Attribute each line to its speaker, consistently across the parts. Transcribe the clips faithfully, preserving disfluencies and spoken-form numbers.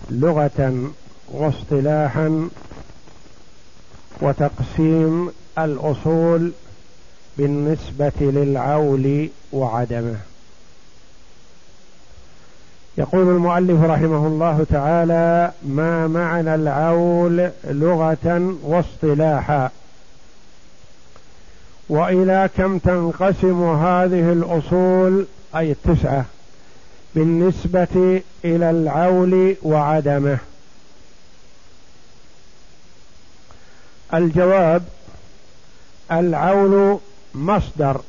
Speaker 1: لغة واصطلاحا وتقسيم الأصول بالنسبة للعول وعدمه. يقول المؤلف رحمه الله تعالى: ما معنى العول لغة واصطلاحا، وإلى كم تنقسم هذه الأصول أي التسعة بالنسبة إلى العول وعدمه؟ الجواب: العول مصدر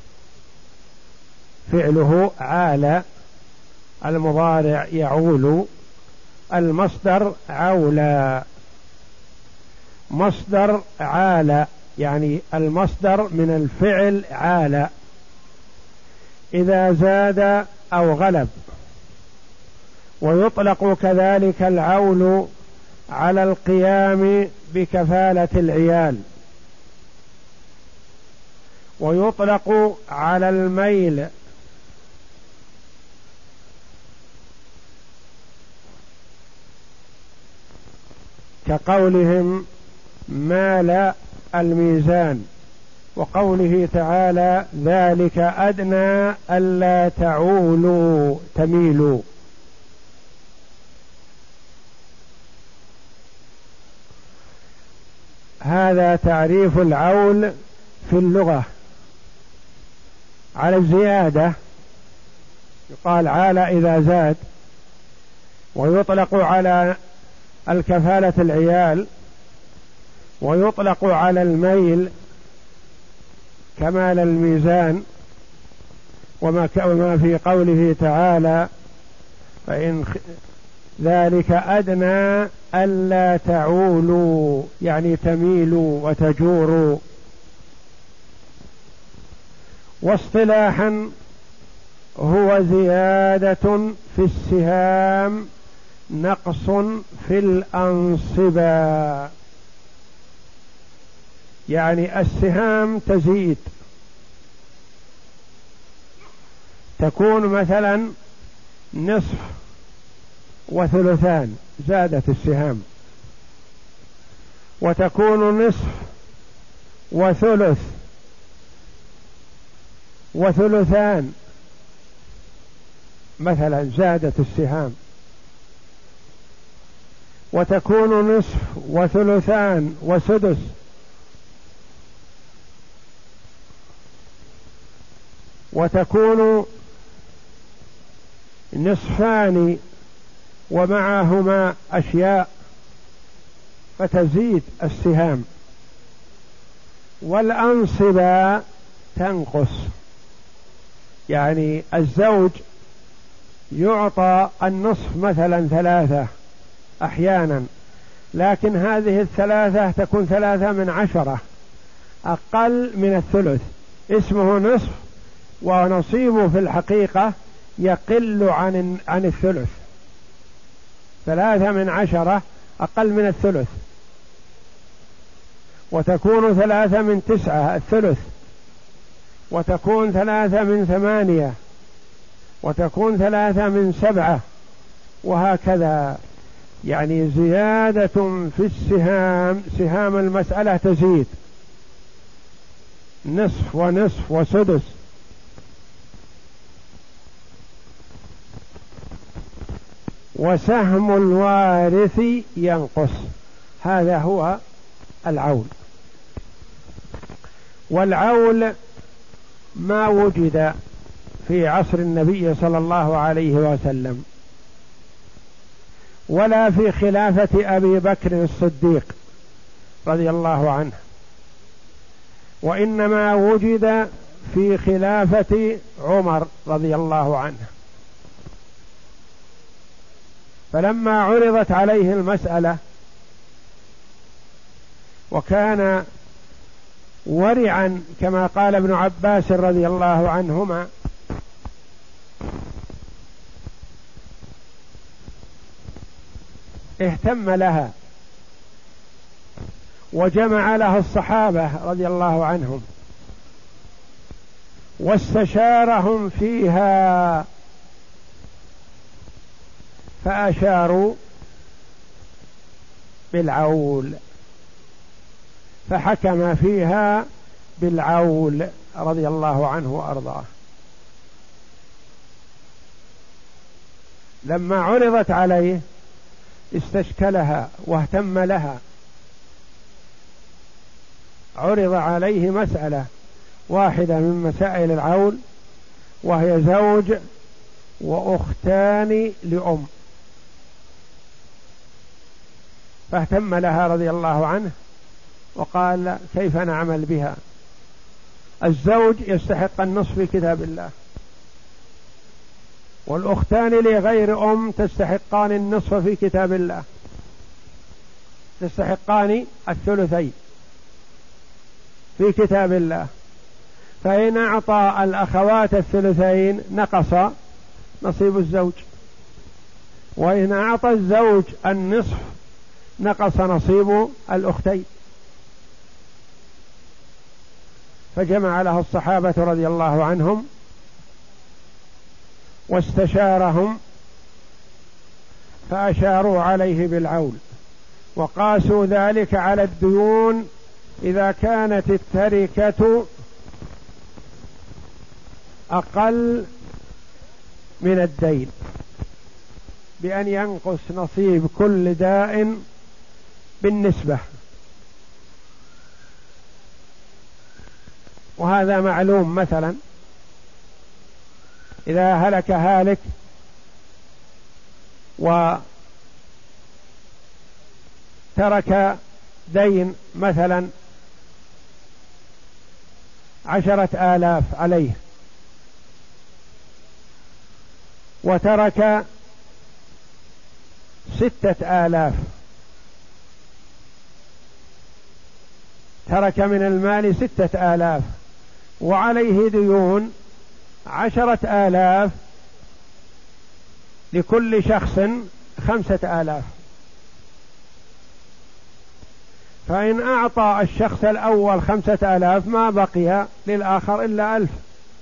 Speaker 1: فعله عال، المضارع يعول، المصدر عولا، مصدر عال يعني المصدر من الفعل عال إذا زاد أو غلب. ويطلق كذلك العول على القيام بكفالة العيال، ويطلق على الميل، كقولهم مال الميزان، وقوله تعالى ذلك أدنى ألا تعولوا تميلوا. هذا تعريف العول في اللغة. على الزيادة يقال عال إذا زاد، ويطلق على الكفالة العيال، ويطلق على الميل كمال الميزان، وما في قوله تعالى فإن ذلك أدنى ألا تعولوا يعني تميلوا وتجوروا. واصطلاحا هو زيادة في السهام نقص في الأنصبة، يعني السهام تزيد، تكون مثلا نصف وثلثان، زادت السهام، وتكون نصف وثلث وثلثان مثلا، زادت السهام، وتكون نصف وثلثان وسدس، وتكون نصفان ومعهما أشياء فتزيد السهام. والأنصبة تنقص، يعني الزوج يعطى النصف مثلا ثلاثة أحيانا، لكن هذه الثلاثة تكون ثلاثة من عشرة، أقل من الثلث، اسمه نصف، ونصيبه في الحقيقة يقل عن عن الثلث. ثلاثة من عشرة أقل من الثلث، وتكون ثلاثة من تسعة الثلث، وتكون ثلاثة من ثمانية، وتكون ثلاثة من سبعة، وهكذا. يعني زيادة في السهام، سهام المسألة تزيد، نصف ونصف وسدس. وسهم الوارث ينقص، هذا هو العول. والعول ما وجد في عصر النبي صلى الله عليه وسلم، ولا في خلافة أبي بكر الصديق رضي الله عنه، وإنما وجد في خلافة عمر رضي الله عنه. فلما عرضت عليه المسألة وكان ورعا كما قال ابن عباس رضي الله عنهما، اهتم لها وجمع لها الصحابة رضي الله عنهم واستشارهم فيها، فأشاروا بالعول، فحكم فيها بالعول رضي الله عنه وأرضاه. لما عرضت عليه استشكلها واهتم لها، عرض عليه مسألة واحدة من مسائل العول، وهي زوج وأختان لأم، فاهتم لها رضي الله عنه وقال كيف نعمل بها؟ الزوج يستحق النصف في كتاب الله، والأختان لغير أم تستحقان النصف في كتاب الله، تستحقان الثلثين في كتاب الله. فإن أعطى الأخوات الثلثين نقص نصيب الزوج، وإن أعطى الزوج النصف نقص نصيب الأختين. فجمع له الصحابة رضي الله عنهم واستشارهم، فأشاروا عليه بالعول، وقاسوا ذلك على الديون إذا كانت التركة أقل من الدين، بأن ينقص نصيب كل داء بالنسبة. وهذا معلوم، مثلا إذا هلك هالك وترك دين مثلا عشرة آلاف عليه، وترك ستة آلاف، ترك من المال ستة آلاف وعليه ديون عشرة آلاف، لكل شخص خمسة آلاف. فإن أعطى الشخص الأول خمسة آلاف ما بقي للآخر إلا ألف،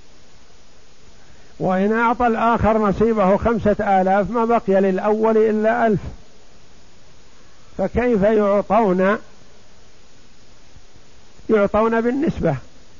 Speaker 1: وإن أعطى الآخر نصيبه خمسة آلاف ما بقي للأول إلا ألف. فكيف يعطون يعطون بالنسبة؟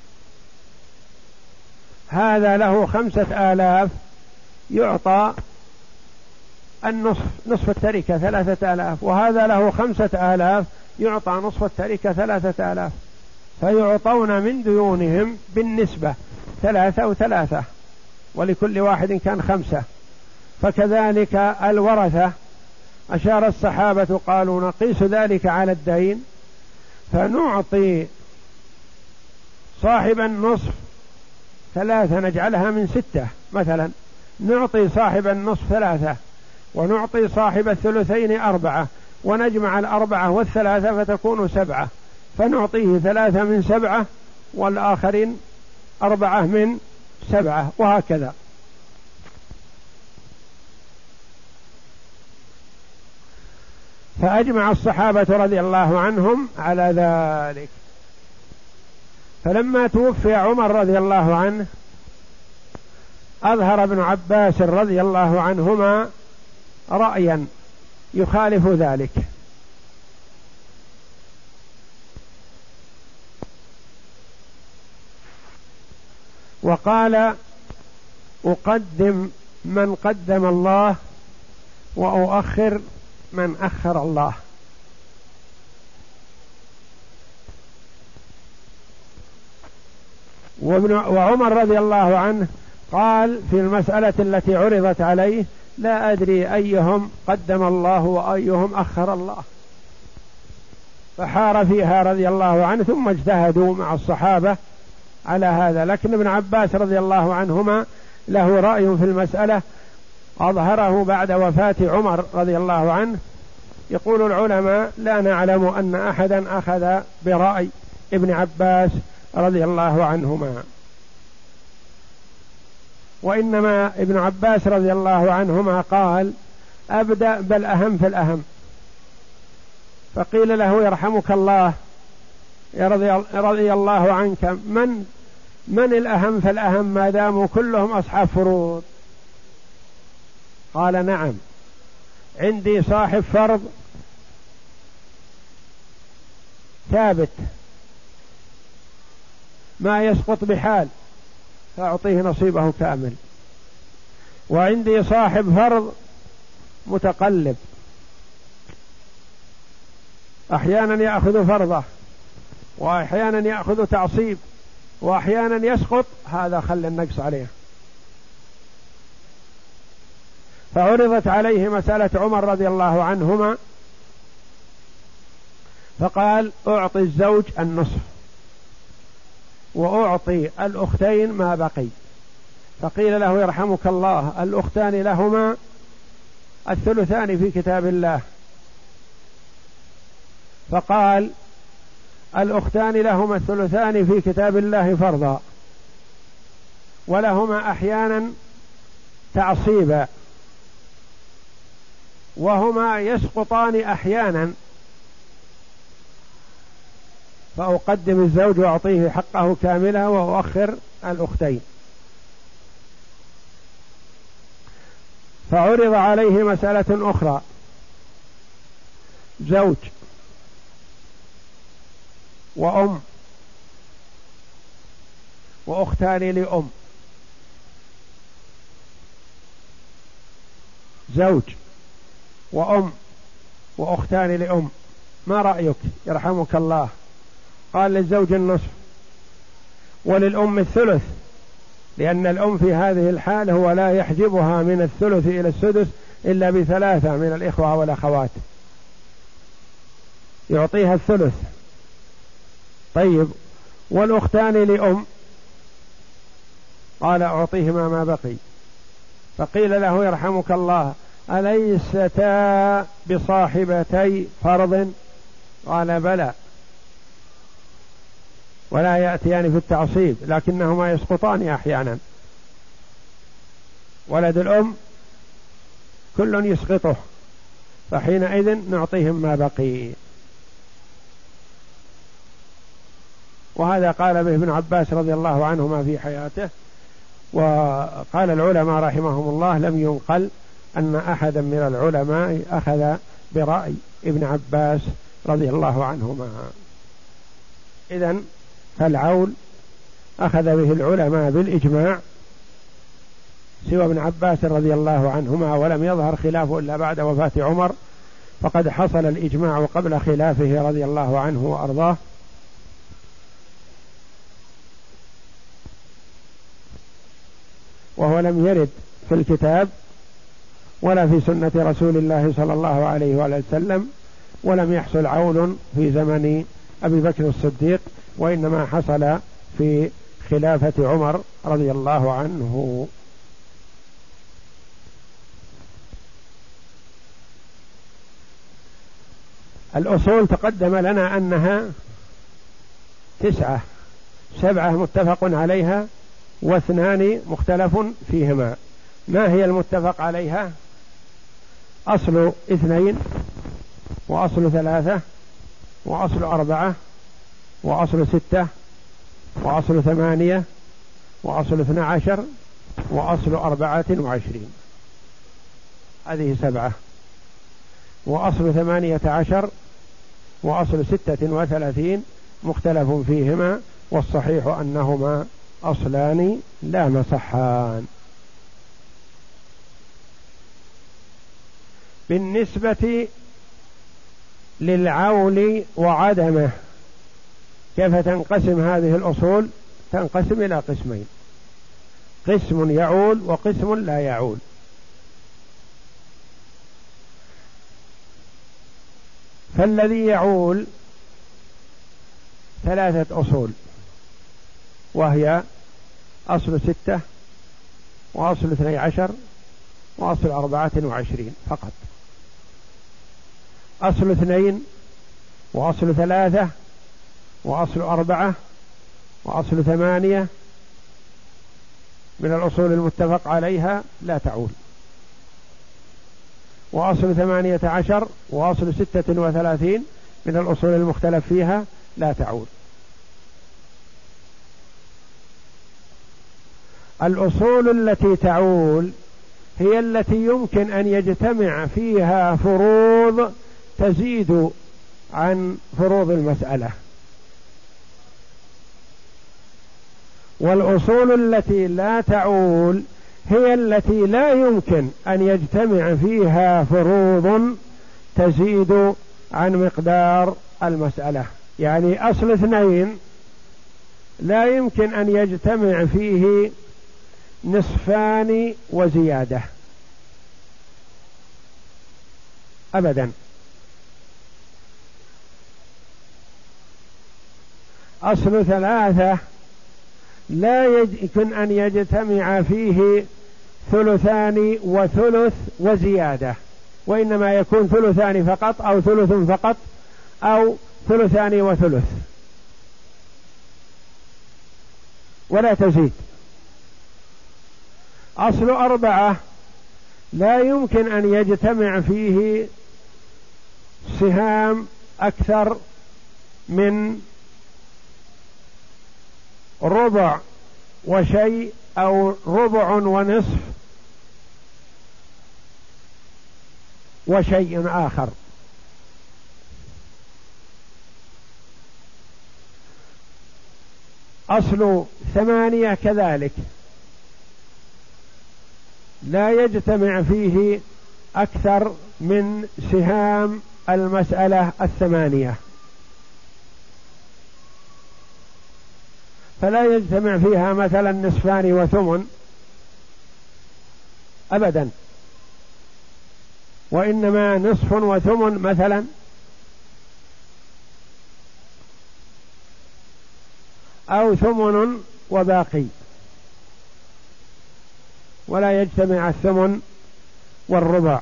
Speaker 1: هذا له خمسة آلاف يعطى النصف، نصف التركة ثلاثة آلاف، وهذا له خمسة آلاف يعطى نصف التركة ثلاثة آلاف، فيعطون من ديونهم بالنسبة ثلاثة وثلاثة، ولكل واحد كان خمسة. فكذلك الورثة أشار الصحابة قالوا نقيس ذلك على الدين، فنعطي صاحب النصف ثلاثة، نجعلها من ستة مثلا، نعطي صاحب النصف ثلاثة، ونعطي صاحب الثلثين أربعة، ونجمع الأربعة والثلاثة فتكون سبعة، فنعطيه ثلاثة من سبعة والآخرين أربعة من سبعة، وهكذا. فأجمع الصحابة رضي الله عنهم على ذلك. فلما توفي عمر رضي الله عنه أظهر ابن عباس رضي الله عنهما رأيا يخالف ذلك، وقال أقدم من قدم الله وأؤخر من أخر الله. وعمر رضي الله عنه قال في المسألة التي عرضت عليه لا أدري أيهم قدم الله وأيهم أخر الله، فحار فيها رضي الله عنه، ثم اجتهدوا مع الصحابة على هذا. لكن ابن عباس رضي الله عنهما له رأي في المسألة أظهره بعد وفاة عمر رضي الله عنه. يقول العلماء لا نعلم أن أحدا أخذ برأي ابن عباس رضي الله عنهما، وإنما ابن عباس رضي الله عنهما قال أبدأ بل أهم في الأهم. فقيل له يرحمك الله يا رضي, رضي الله عنك، من من الأهم فالأهم ما داموا كلهم أصحاب فروض؟ قال نعم، عندي صاحب فرض ثابت ما يسقط بحال فأعطيه نصيبه كامل. وعندي صاحب فرض متقلب، أحيانا يأخذ فرضه وأحيانا يأخذ تعصيب وأحيانا يسقط، هذا خل النقص عليه. فعرضت عليه مسألة عمر رضي الله عنهما فقال أعطي الزوج النصف وأعطي الأختين ما بقي. فقيل له يرحمك الله الأختان لهما الثلثان في كتاب الله، فقال الأختان لهما الثلثان في كتاب الله فرضا، ولهما أحيانا تعصيبا، وهما يسقطان أحيانا، فأقدم الزوج وأعطيه حقه كاملا وأؤخر الأختين. فعرض عليه مسألة أخرى، زوج وأم وأختان لأم، زوج وأم وأختان لأم، ما رأيك يرحمك الله؟ قال للزوج النصف وللأم الثلث، لأن الأم في هذه الحال هو لا يحجبها من الثلث إلى السدس إلا بثلاثة من الإخوة والأخوات، يعطيها الثلث. طيب والأختان لأم؟ قال أعطيهما ما بقي. فقيل له يرحمك الله أليستا بصاحبتي فرض؟ قال بلى، ولا يأتيان في التعصيب لكنهما يسقطان أحيانا. ولد الأم كل يسقطه، فحينئذ نعطيهم ما بقي. وهذا قال به ابن عباس رضي الله عنهما في حياته. وقال العلماء رحمهم الله لم ينقل أن أحدا من العلماء أخذ برأي ابن عباس رضي الله عنهما. إذن فالعول أخذ به العلماء بالإجماع سوى ابن عباس رضي الله عنهما، ولم يظهر خلافه إلا بعد وفاة عمر، فقد حصل الإجماع قبل خلافه رضي الله عنه وأرضاه. وهو لم يرد في الكتاب ولا في سنة رسول الله صلى الله عليه وسلم، ولم يحصل عول في زمن أبي بكر الصديق، وإنما حصل في خلافة عمر رضي الله عنه. الأصول تقدم لنا أنها تسعة، سبعة متفق عليها واثنان مختلف فيهما. ما هي المتفق عليها؟ أصل اثنين وأصل ثلاثة وأصل أربعة وأصل ستة وأصل ثمانية وأصل اثنى عشر وأصل أربعة وعشرين، هذه سبعة. وأصل ثمانية عشر وأصل ستة وثلاثين مختلف فيهما، والصحيح أنهما أصلان لا مصحان. بالنسبة للعول وعدمه كيف تنقسم هذه الأصول؟ تنقسم إلى قسمين، قسم يعول وقسم لا يعول. فالذي يعول ثلاثة أصول، وهي أصل ستة وأصل اثني عشر وأصل أربعة وعشرين فقط. أصل اثنين وأصل ثلاثة وأصل أربعة وأصل ثمانية من الأصول المتفق عليها لا تعول. وأصل ثمانية عشر وأصل ستة وثلاثين من الأصول المختلف فيها لا تعول. الأصول التي تعول هي التي يمكن أن يجتمع فيها فروض تزيد عن فروض المسألة، والأصول التي لا تعول هي التي لا يمكن أن يجتمع فيها فروض تزيد عن مقدار المسألة. يعني أصل اثنين لا يمكن أن يجتمع فيه نصفان وزيادة أبدا. أصل ثلاثة لا يمكن أن يجتمع فيه ثلثان وثلث وزيادة، وإنما يكون ثلثان فقط أو ثلث فقط أو ثلثان وثلث ولا تزيد. أصل أربعة لا يمكن أن يجتمع فيه سهام أكثر من ربع وشيء أو ربع ونصف وشيء آخر. أصل ثمانية كذلك لا يجتمع فيه أكثر من سهام المسألة الثمانية، فلا يجتمع فيها مثلا نصفان وثمن أبدا، وإنما نصف وثمن مثلا أو ثمن وباقي، ولا يجتمع الثمن والربع،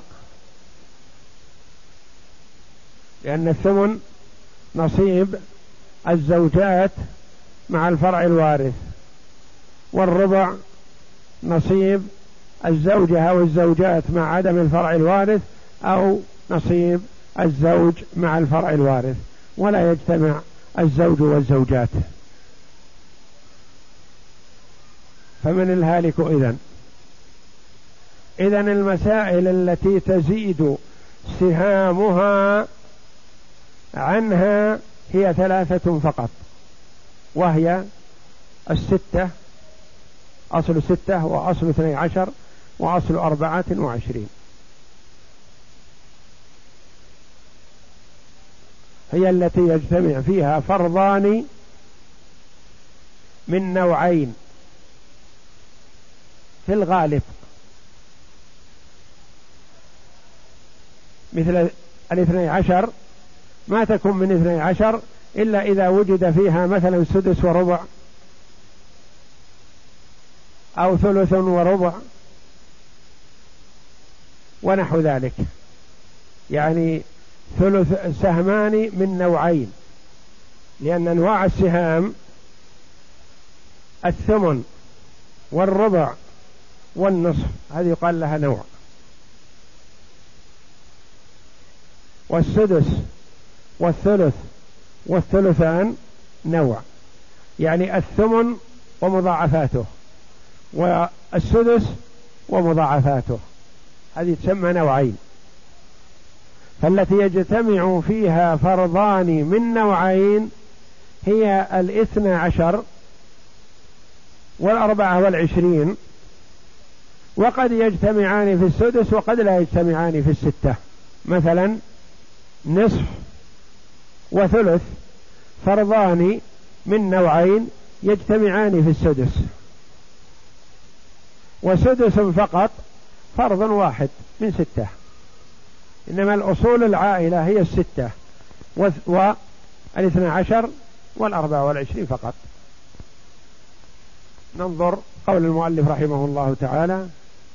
Speaker 1: لأن الثمن نصيب الزوجات مع الفرع الوارث، والربع نصيب الزوجة أو الزوجات مع عدم الفرع الوارث أو نصيب الزوج مع الفرع الوارث، ولا يجتمع الزوج والزوجات. فمن الهالك إذن إذن المسائل التي تزيد سهامها عنها هي ثلاثة فقط، وهي الستة، أصل ستة وأصل اثني عشر وأصل أربعة وعشرين، هي التي يجتمع فيها فرضان من نوعين في الغالب، مثل الاثني عشر ما تكون من اثني عشر إلا إذا وجد فيها مثلا سدس وربع أو ثلث وربع ونحو ذلك، يعني ثلث سهمان من نوعين، لأن أنواع السهام الثمن والربع والنصف هذه يقال لها نوع، والسدس والثلث والثلثان نوع، يعني الثمن ومضاعفاته والسدس ومضاعفاته، هذه تسمى نوعين. فالتي يجتمع فيها فرضان من نوعين هي الاثنى عشر والأربعة والعشرين، وقد يجتمعان في السدس وقد لا يجتمعان في الستة، مثلا نصف وثلث فرضان من نوعين يجتمعان في السدس، وسدس فقط فرض واحد من ستة، إنما الأصول العائلة هي الستة والاثنى عشر والأربعة والعشرين فقط. ننظر قول المؤلف رحمه الله تعالى: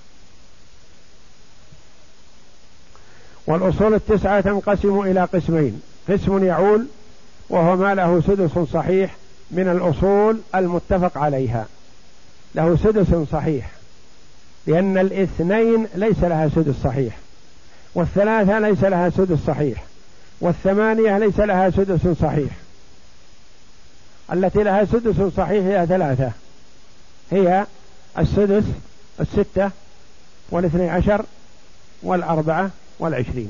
Speaker 1: والأصول التسعة تنقسم إلى قسمين: قسم يعول وهو ما له سدس صحيح من الأصول المتفق عليها، له سدس صحيح، لأن الاثنين ليس لها سدس صحيح، والثلاثة ليس لها سدس صحيح، والثمانية ليس لها سدس صحيح. التي لها سدس صحيح هي ثلاثة، هي السدس الستة والاثني عشر والأربعة والعشرين.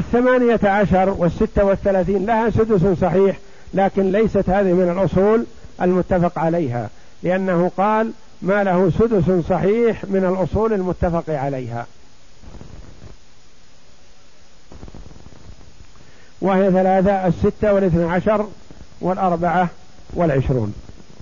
Speaker 1: والثمانية عشر والستة والثلاثين لها سدس صحيح، لكن ليست هذه من الأصول المتفق عليها، لأنه قال ما له سدس صحيح من الأصول المتفق عليها، وهي ثلاثة: الستة والاثنى عشر والأربعة والعشرون،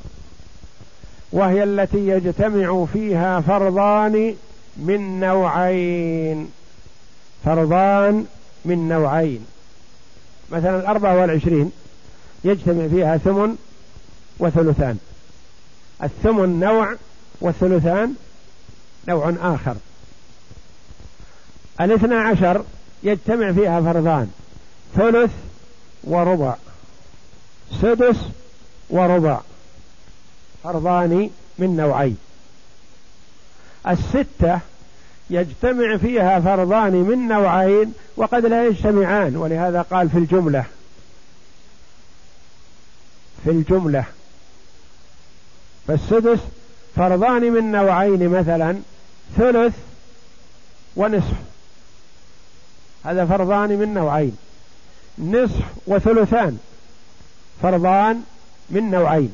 Speaker 1: وهي التي يجتمع فيها فرضان من نوعين. فرضان من نوعين، مثلا الأربعة والعشرين يجتمع فيها ثمن وثلثان، الثمن نوع والثلثان نوع آخر. الاثنى عشر يجتمع فيها فرضان: ثلث وربع، سدس وربع، فرضان من نوعين. الستة يجتمع فيها فرضان من نوعين وقد لا يجتمعان، ولهذا قال في الجملة في الجملة فالسدس فرضان من نوعين، مثلا ثلث ونصف، هذا فرضان من نوعين. نصف وثلثان فرضان من نوعين.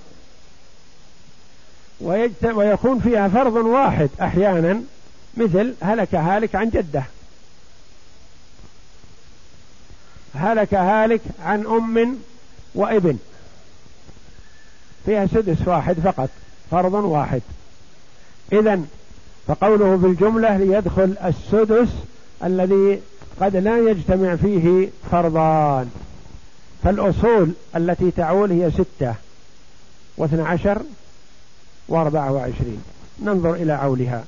Speaker 1: ويكون فيها فرض واحد أحيانا، مثل هلك هالك عن جده، هلك هالك عن أم وابن، فيها سدس واحد فقط، فرض واحد. إذن فقوله بالجملة ليدخل السدس الذي قد لا يجتمع فيه فرضان. فالأصول التي تعول هي ستة واثنى عشر واربعة وعشرين. ننظر إلى عولها.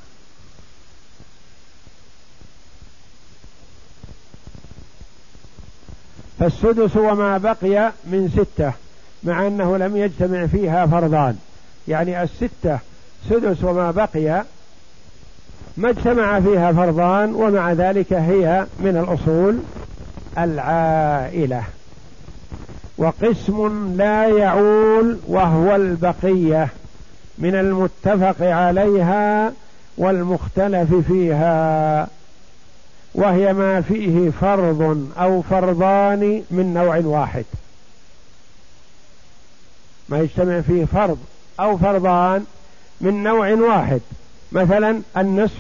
Speaker 1: فالسدس وما بقي من ستة، مع أنه لم يجتمع فيها فرضان، يعني الستة سدس وما بقي ما اجتمع فيها فرضان، ومع ذلك هي من الأصول العائلة. وقسم لا يعول وهو البقية من المتفق عليها والمختلف فيها، وهي ما فيه فرض أو فرضان من نوع واحد، ما يجتمع فيه فرض أو فرضان من نوع واحد. مثلا النصف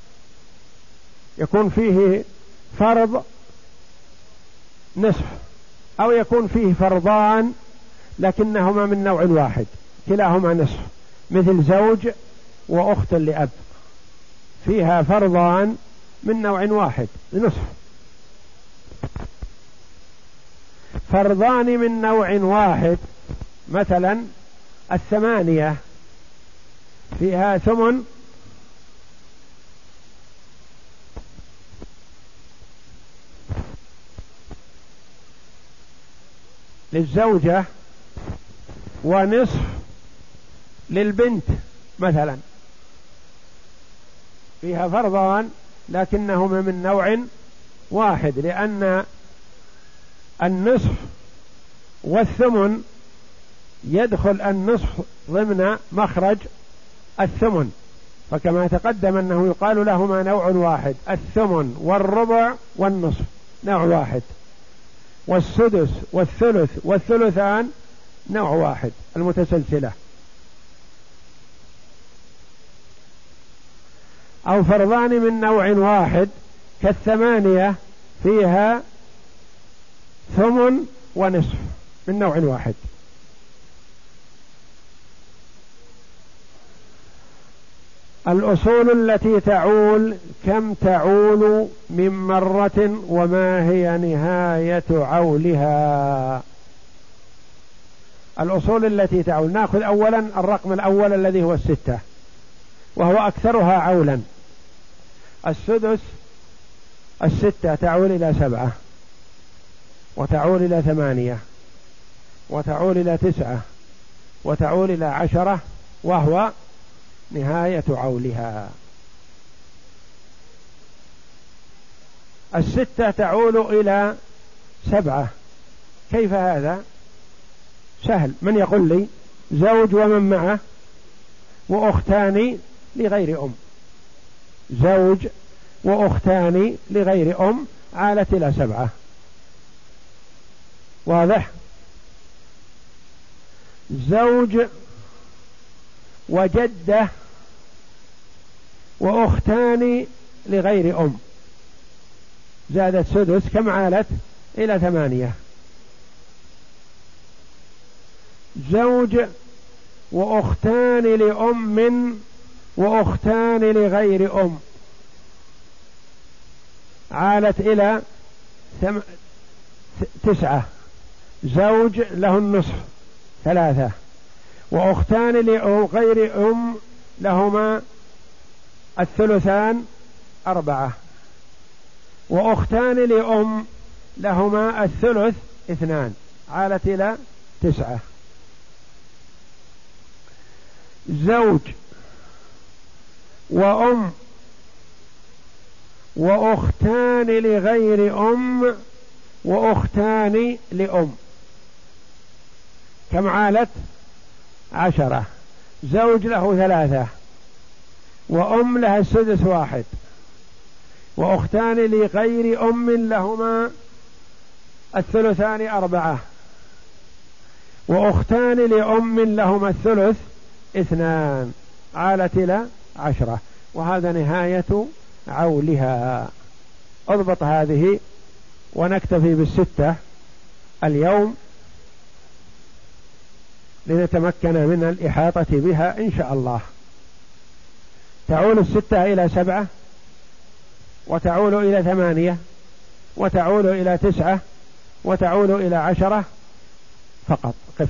Speaker 1: يكون فيه فرض نصف، أو يكون فيه فرضان لكنهما من نوع واحد كلاهما نصف، مثل زوج وأخت لأب، فيها فرضان من نوع واحد نصف. فرضان من نوع واحد مثلا الثمانية فيها ثمن للزوجة ونصف للبنت، مثلا فيها فرضان لكنهما من نوع واحد، لأن النصف والثمن يدخل النصف ضمن مخرج الثمن، فكما تقدم أنه يقال لهما نوع واحد، الثمن والربع والنصف نوع واحد، والسدس والثلث والثلثان نوع واحد المتسلسلة. أو فرضان من نوع واحد كالثمانية فيها ثمن ونصف من نوع واحد. الأصول التي تعول كم تعول من مرة وما هي نهاية عولها. الأصول التي تعول، نأخذ أولا الرقم الأول الذي هو الستة وهو أكثرها عولا. السدس الستة تعول إلى سبعة، وتعول إلى ثمانية، وتعول إلى تسعة، وتعول إلى عشرة، وهو نهاية عولها. الستة تعول إلى سبعة. كيف هذا؟ سهل، من يقول لي؟ زوج ومن معه وأختان لغير أم، زوج وأختان لغير أم عالت إلى سبعة. واضح؟ زوج وجدة وأختان لغير أم، زادت سدس، كم عالت؟ إلى ثمانية. زوج وأختان لأم وأختان لغير أم، عالت إلى ثم... تسعة. زوج له النصف ثلاثة، وأختان لغير أم لهما الثلثان أربعة، وأختان لأم لهما الثلث اثنان، عالت إلى تسعة. زوج وأم وأختان لغير أم وأختان لأم، كم عالت؟ عشرة. زوج له ثلاثة، وأم لها السدس واحد، وأختان لغير أم لهما الثلثان أربعة، وأختان لأم لهما الثلث اثنان، عالت إلى عشرة. وهذا نهاية عولها. اضبط هذه ونكتفي بالستة اليوم لنتمكن من الإحاطة بها إن شاء الله. تعول الستة إلى سبعة، وتعول إلى ثمانية، وتعول إلى تسعة، وتعول إلى عشرة فقط. قف.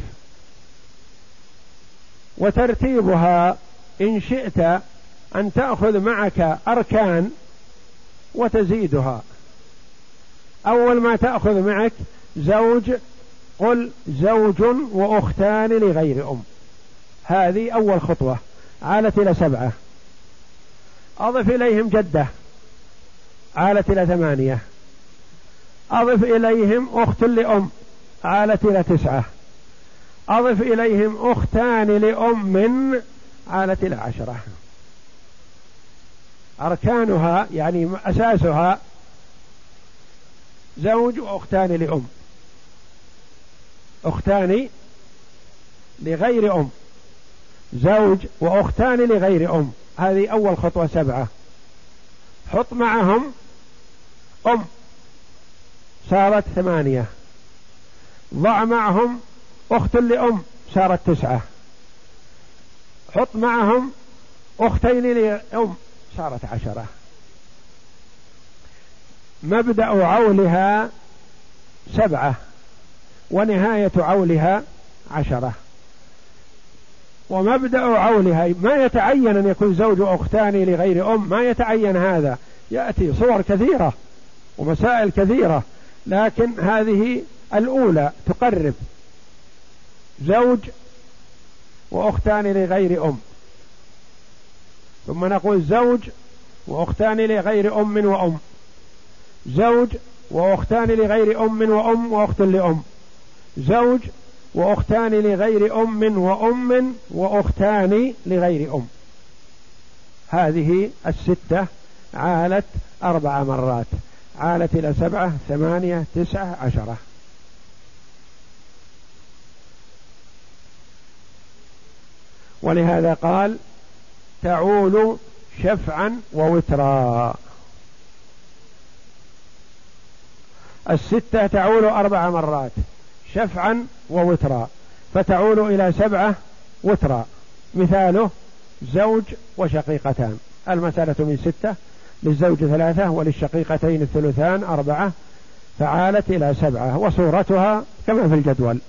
Speaker 1: وترتيبها إن شئت أن تأخذ معك أركان وتزيدها. أول ما تأخذ معك زوج، قل زوج وأختان لغير أم، هذه أول خطوة، عالت إلى سبعة. أضف إليهم جدة، عالت إلى ثمانية. أضف إليهم أخت لأم، عالت إلى تسعة. أضف إليهم أختان لأم، عالت إلى عشرة. أركانها يعني أساسها زوج وأختان لأم، أختان لغير أم، زوج وأختان لغير أم، هذه أول خطوة سبعة. حط معهم أم صارت ثمانية، ضع معهم أخت لأم صارت تسعة، حط معهم أختين لأم صارت عشرة. مبدأ عولها سبعة ونهاية عولها عشرة. ومبدأ عولها ما يتعين أن يكون زوج أختان لغير أم، ما يتعين هذا، يأتي صور كثيرة ومسائل كثيرة، لكن هذه الأولى تقرب. زوج وأختان لغير أم، ثم نقول زوج وأختان لغير أم وأم، زوج وأختان لغير أم وأم وأخت لأم، زوج وأختان لغير أم وأم وأختان لغير أم. هذه الستة عالت أربع مرات، عالت إلى سبعة، ثمانية، تسعة، عشرة. ولهذا قال تعول شفعا ووترا. الستة تعول أربع مرات شفعا ووترا، فتعول إلى سبعة وترا. مثاله زوج وشقيقتان، المسألة من ستة، للزوج ثلاثة وللشقيقتين الثلثان أربعة، فعالت إلى سبعة، وصورتها كما في الجدول.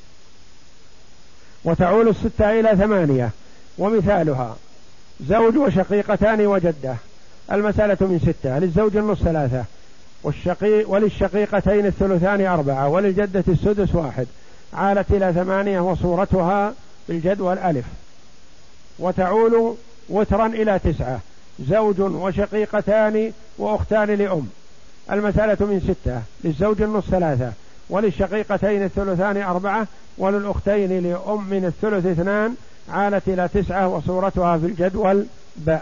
Speaker 1: وتعول الستة إلى ثمانية، ومثالها زوج وشقيقتان وجدة، المسألة من ستة، للزوج النص ثلاثة، والشقيق وللشقيقتين الثلثان أربعة، وللجدة السدس واحد، عالت إلى ثمانية، وصورتها بالجدول ألف. وتعول وترا إلى تسعة، زوج وشقيقتان وأختان لأم، المسألة من ستة، للزوج النص ثلاثة، وللشقيقتين الثلثان أربعة، وللأختين لأم من الثلث اثنان، عالت إلى تسعة، وصورتها في الجدول باء.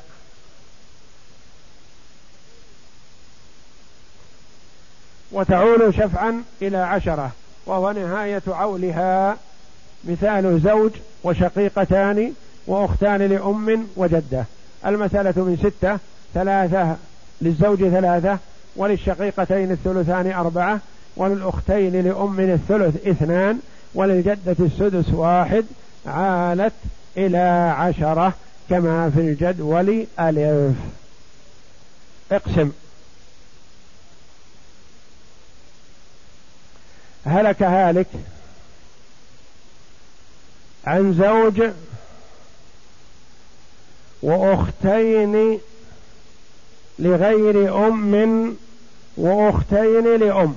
Speaker 1: وتعول شفعا إلى عشرة، وهو نهاية عولها مثال زوج وشقيقتان وأختان لأم وجدة. المسألة من ستة، ثلاثة للزوج ثلاثة، وللشقيقتين الثلثان أربعة، وللأختين لأم الثلث اثنان، وللجدة السدس واحد، عالت إلى عشرة كما في الجدول ألف. اقسم. هلك هالك عن زوج وأختين لغير أم وأختين لأم.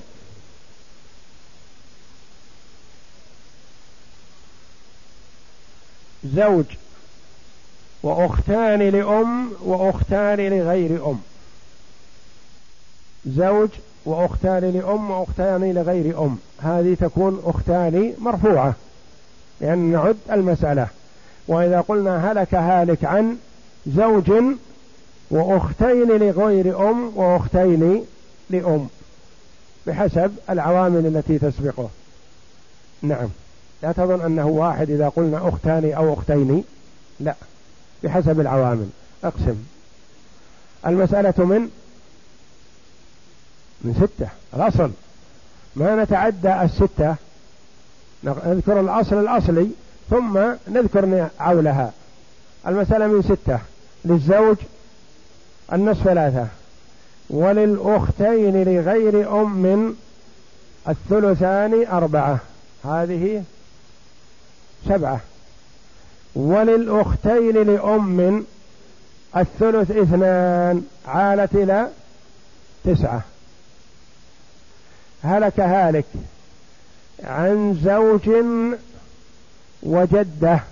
Speaker 1: زوج وأختان لأم وأختان لغير أم. زوج وأختان لأم وأختان لغير أم، هذه تكون أختان مرفوعة لأن نعد المسألة. وإذا قلنا هلك هالك عن زوج وأختين لغير أم وأختين لأم بحسب العوامل التي تسبقه. نعم، لا تظن أنه واحد إذا قلنا أختان أو أختين، لا، بحسب العوامل. أقسم. المسألة من من ستة، الأصل ما نتعدى الستة، نذكر الأصل الأصلي ثم نذكر عولها. المسألة من ستة، للزوج النصف ثلاثة، وللأختين لغير أم الثلثان أربعة، هذه سبعة، وللأختين لأم الثلث اثنان، عالت إلى تسعة. هلك هالك عن زوج وجدة.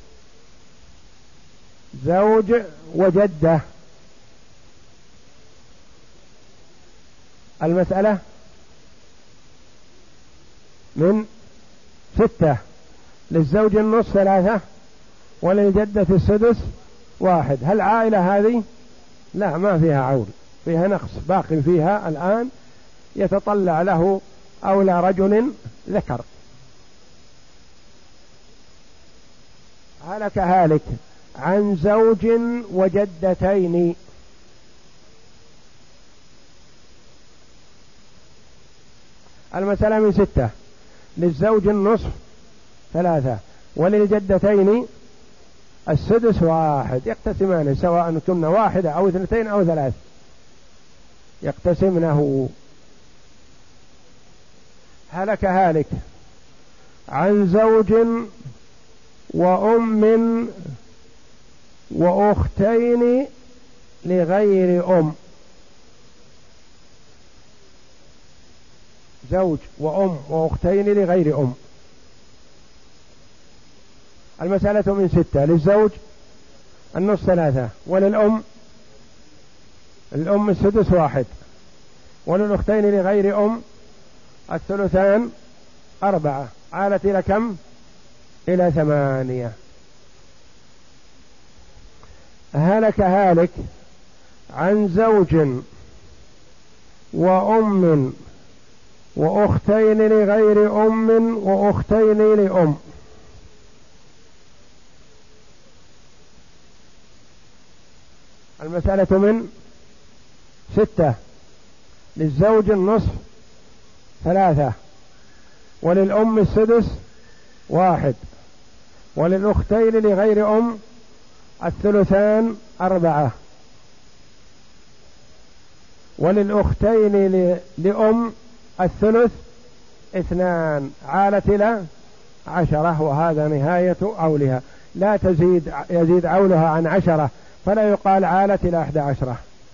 Speaker 1: زوج وجدة. المسألة من ستة، للزوج النصف ثلاثة، وللجدة السدس واحد. هل عائلة هذه؟ لا، ما فيها عول، فيها نقص باق فيها الآن، يتطلع له أولى رجل ذكر. هلك هالك عن زوج وجدتين. المسألة من ستة، للزوج النصف ثلاثة، وللجدتين السدس واحد، يقتسمان سواء كنا واحدة أو اثنتين أو ثلاث، يقتسمنه. هلك هالك عن زوج وأم وأختين لغير أم. زوج وأم وأختين لغير أم. المسألة من ستة، للزوج النصف ثلاثة، وللأم الأم السدس واحد، وللأختين لغير أم الثلثان أربعة، عالت إلى كم؟ إلى ثمانية. هلك هالك عن زوج وأم وأختين لغير أم وأختين لأم. المسألة من ستة، للزوج النصف ثلاثة، وللأم السدس واحد، وللأختين لغير أم الثلثان أربعة، وللأختين لأم الثلث اثنان، عالت إلى عشرة، وهذا نهاية عولها، لا تزيد، يزيد عولها عن عشرة فلا يقال عالت إلى أحد عشرة.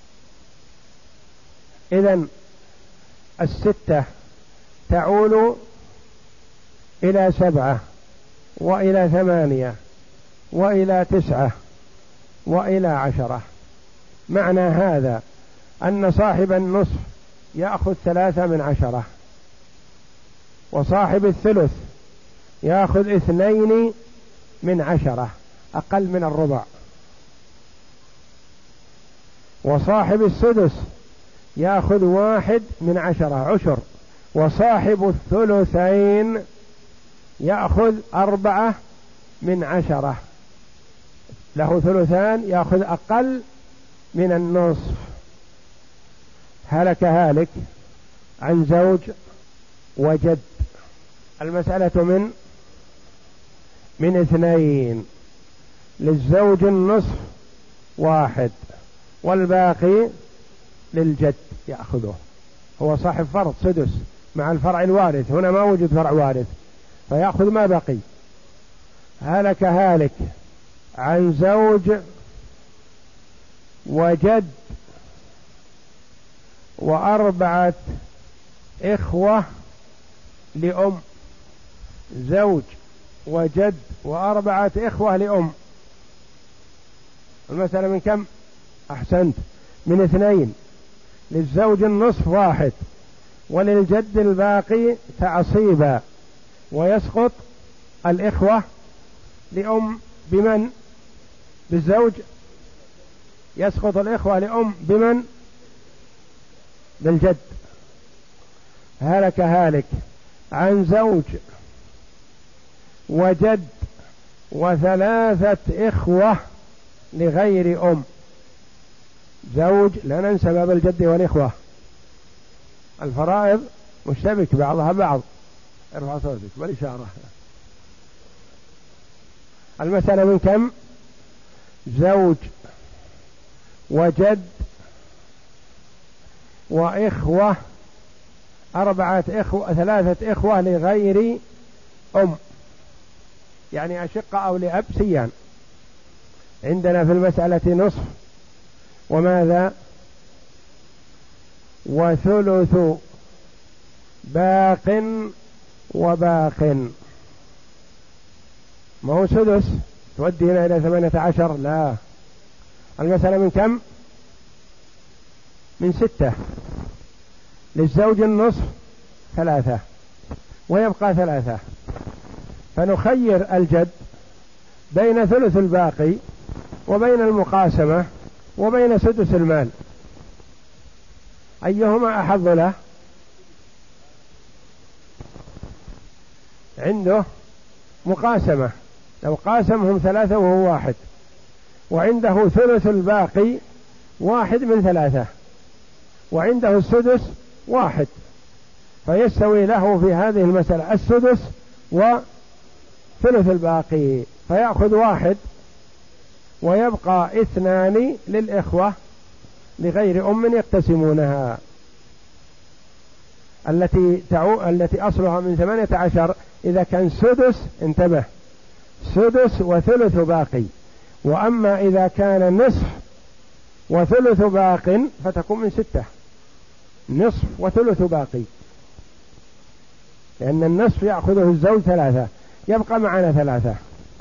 Speaker 1: إذن الستة تعول إلى سبعة وإلى ثمانية وإلى تسعة وإلى عشرة. معنى هذا أن صاحب النصف يأخذ ثلاثة من عشرة، وصاحب الثلث يأخذ اثنين من عشرة، أقل من الربع، وصاحب السدس يأخذ واحد من عشرة، عشر، وصاحب الثلثين يأخذ أربعة من عشرة، له ثلثان يأخذ أقل من النصف. هلك هالك عن زوج وجد. المسألة من من اثنين، للزوج النصف واحد والباقي للجد يأخذه، هو صاحب فرض سدس مع الفرع الوارث، هنا ما وجد فرع وارث فيأخذ ما بقي. هلك هالك عن زوج وجد وأربعة إخوة لأم. زوج وجد وأربعة إخوة لأم. المسألة من كم؟ أحسنت، من اثنين، للزوج النصف واحد وللجد الباقي تعصيبا، ويسقط الإخوة لأم بمن؟ بالزوج. يسقط الإخوة لأم بمن؟ بالجد. هلك هالك عن زوج وجد وثلاثة إخوة لغير أم. زوج، لا ننسى باب الجد والإخوة، الفرائض مشتبك بعضها بعض. ارفع صوتك بالإشارة. المسألة من كم؟ زوج وجد وإخوة، أربعة إخوة، ثلاثة إخوة لغير أم، يعني أشقة أو لأب سيان. عندنا في المسألة نصف وماذا؟ وثلث باق وباق. ما هو سدس تودينا إلى ثمانية عشر، لا. المسألة من كم؟ من ستة. للزوج النصف ثلاثة ويبقى ثلاثة، فنخير الجد بين ثلث الباقي وبين المقاسمة وبين سدس المال، أيهما أحظ له؟ عنده مقاسمة، لو قاسمهم ثلاثة وهو واحد، وعنده ثلث الباقي واحد من ثلاثة، وعنده السدس واحد، فيستوي له في هذه المسألة السدس وثلث الباقي، فيأخذ واحد ويبقى اثنان للإخوة لغير أم يقتسمونها، التي تعو... التي أصلها من ثمانية عشر إذا كان سدس، انتبه، سدس وثلث باقي. وأما إذا كان نصف وثلث باق فتكون من ستة، نصف وثلث باقي، لأن النصف يأخذه الزوج ثلاثة، يبقى معنا ثلاثة.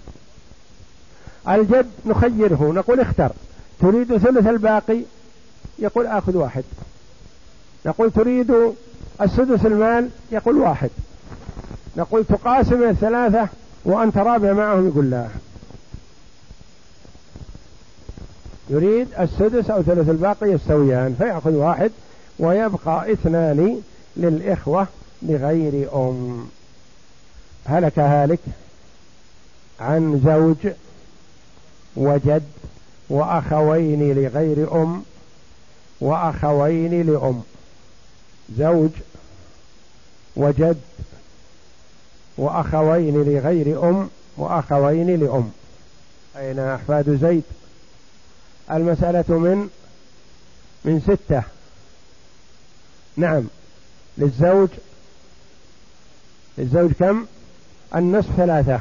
Speaker 1: الجد نخيره، نقول اختر، تريد ثلث الباقي؟ يقول آخذ واحد. نقول تريد السدس المال؟ يقول واحد. نقول تقاسم الثلاثة وأنت رابع معهم؟ يقول لا، يريد السدس أو ثلث الباقي يستويان، فيأخذ واحد ويبقى اثنان للإخوة لغير أم. هلك هالك عن زوج وجد وأخوين لغير أم وأخوين لأم. زوج وجد وأخوين لغير أم وأخوين لأم. أين أحفاد زيد؟ المسألة من من ستة. نعم، للزوج للزوج كم؟ النصف ثلاثة،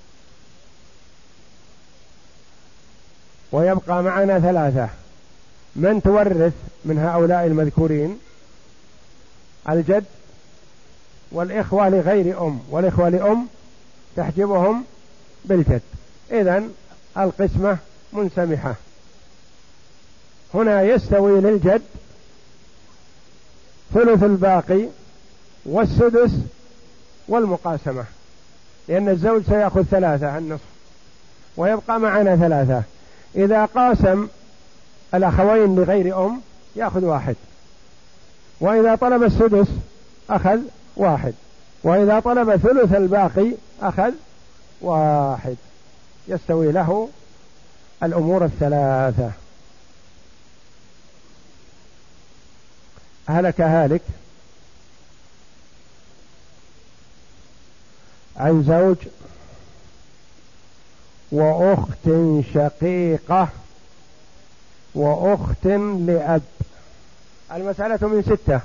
Speaker 1: ويبقى معنا ثلاثة. من تورث من هؤلاء المذكورين؟ الجد والإخوة لغير أم، والإخوة لأم تحجبهم بالجد، إذن القسمة منسمحة. هنا يستوي للجد ثلث الباقي والسدس والمقاسمة، لأن الزوج سيأخذ ثلاثة النصف ويبقى معنا ثلاثة. إذا قاسم الأخوين لغير أم يأخذ واحد، وإذا طلب السدس أخذ واحد، وإذا طلب ثلث الباقي أخذ واحد يستوي له الأمور الثلاثة. هلك هالك عن زوج وأخت شقيقة وأخت لأب. المسألة من ستة: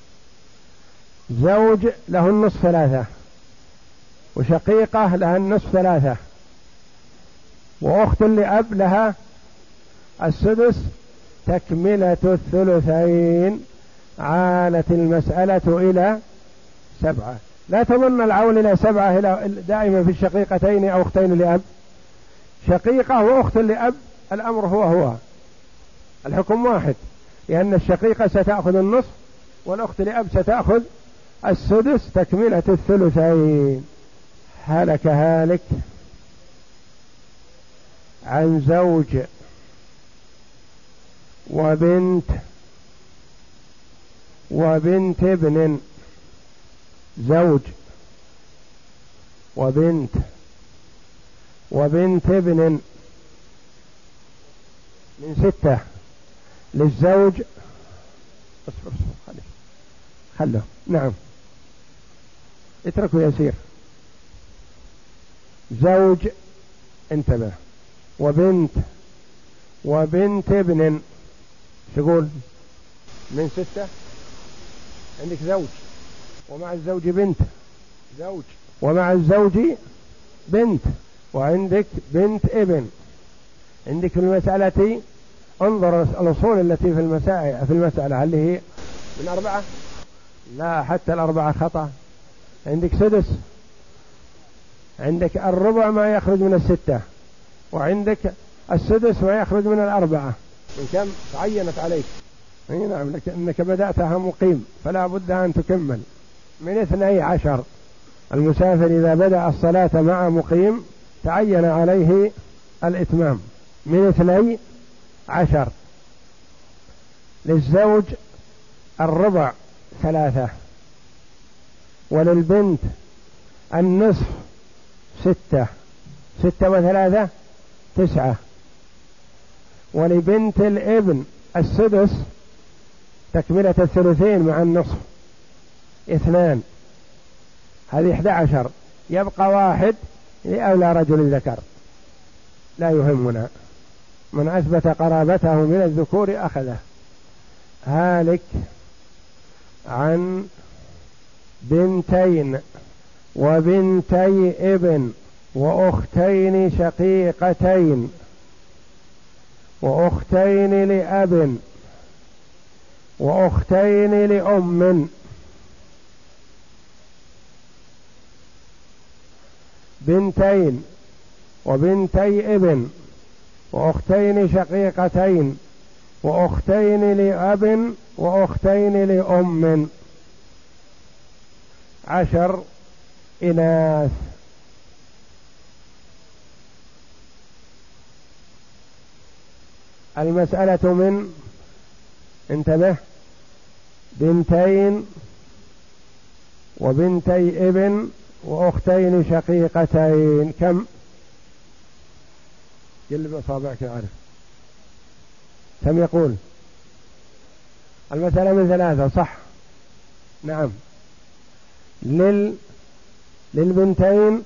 Speaker 1: زوج له النصف ثلاثة، وشقيقة لها النصف ثلاثة، وأخت لأب لها السدس، تكملة الثلثين. عالت المسألة إلى سبعة. لا تظن العول إلى سبعة دائما في الشقيقتين أو أختين لأب. شقيقة وأخت لأب الأمر هو هو، الحكم واحد، لأن الشقيقة ستأخذ النصف والأخت لأب ستأخذ السدس، تكملة الثلثين. هلك هالك عن زوج وبنت وبنت ابن. زوج وبنت وبنت ابن من ستة. للزوج اصبر اصبر خله نعم اتركه يسير. زوج انتبه وبنت وبنت ابن، تقول من ستة. عندك زوج ومع الزوج بنت، زوج ومع الزوج بنت، وعندك بنت ابن. عندك في المسألة انظر الأصول التي في المسائل في المسألة، هل هي من أربعة؟ لا، حتى الأربعة خطأ. عندك سدس، عندك الربع ما يخرج من الستة، وعندك السدس ما يخرج من الأربعة. من كم تعينت عليك؟ اي نعم، لأنك بدأتها مقيم فلا بد أن تكمل. من اثني عشر. المسافر إذا بدأ الصلاة مع مقيم تعين عليه الإتمام من اثني عشر. للزوج الربع ثلاثة، وللبنت النصف ستة، ستة وثلاثة تسعة، ولبنت الابن السدس تكملة الثلثين مع النصف اثنان، هذه احدى عشر. يبقى واحد لأولى رجل ذكر، لا يهمنا، من أثبت قرابته من الذكور أخذه. هالك عن بنتين وبنتي ابن وأختين شقيقتين وأختين لأب وأختين لأم. بنتين وبنتي ابن وأختين شقيقتين وأختين لأب وأختين لأم. عشر إناث. المسألة من انتبه بنتين وبنتي ابن وأختين شقيقتين. كم؟ جلب أصابعك عارف كم يقول؟ المسألة من ثلاثة صح؟ نعم. لل للبنتين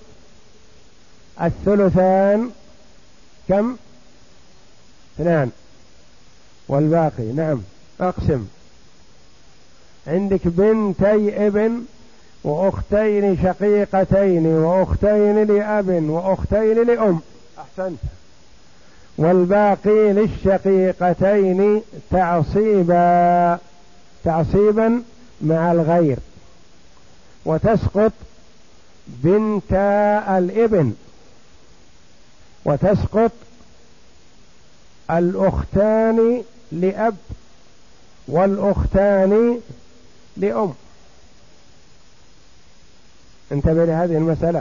Speaker 1: الثلثان. كم؟ اثنان والباقي. نعم أقسم. عندك بنتي ابن وأختين شقيقتين وأختين لأب وأختين لأم. أحسنت. والباقي للشقيقتين تعصيبا، تعصيبا مع الغير، وتسقط بنت الابن، وتسقط الأختان لأب والأختان لأم. انتبه لهذه المسألة.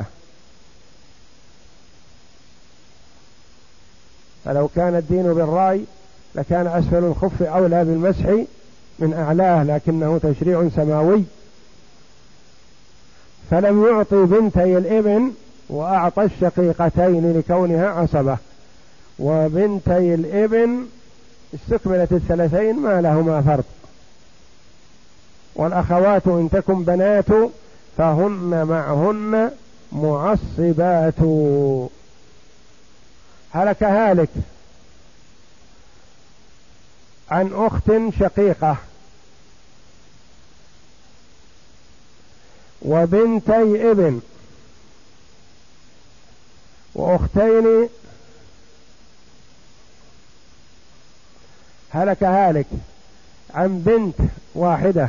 Speaker 1: فلو كان الدين بالرأي لكان أسفل الخف أولى بالمسح من أعلاه، لكنه تشريع سماوي. فلم يعطي بنتي الابن وأعطى الشقيقتين لكونها عصبة، وبنتي الابن استكملت الثلثين ما لهما فرض. والأخوات إن تكن بنات فهن معهن معصبات. هلك هالك عن أخت شقيقة وبنتي ابن وأختين. هلك هالك عن بنت واحدة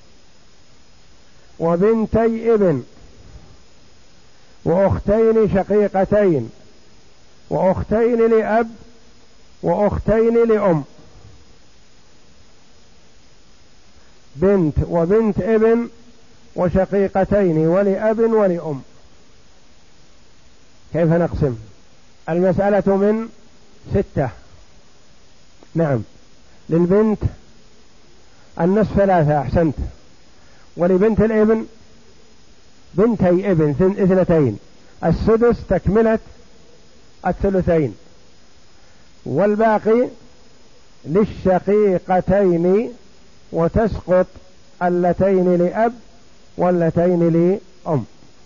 Speaker 1: وبنتي ابن وأختين شقيقتين وأختين لأب وأختين لأم. بنت وبنت ابن وشقيقتين ولأب ولأم. كيف نقسم المسألة؟ من ستة. نعم، للبنت النصف ثلاثة، أحسنت. ولبنت الابن بنتي ابن اثنتين، السدس تكملة الثلثين، والباقي للشقيقتين وتسقط اللتين لأب واللتين لأم.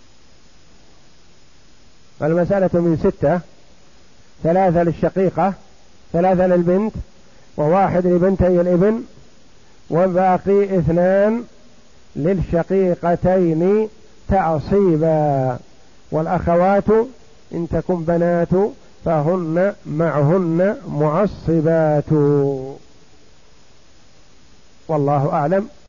Speaker 1: فالمسألة من ستة: ثلاثة للشقيقة، ثلاثة للبنت، وواحد لبنتي الابن، وباقي اثنان للشقيقتين تعصيبا. والأخوات إن تكن بنات فهن معهن معصبات. والله أعلم.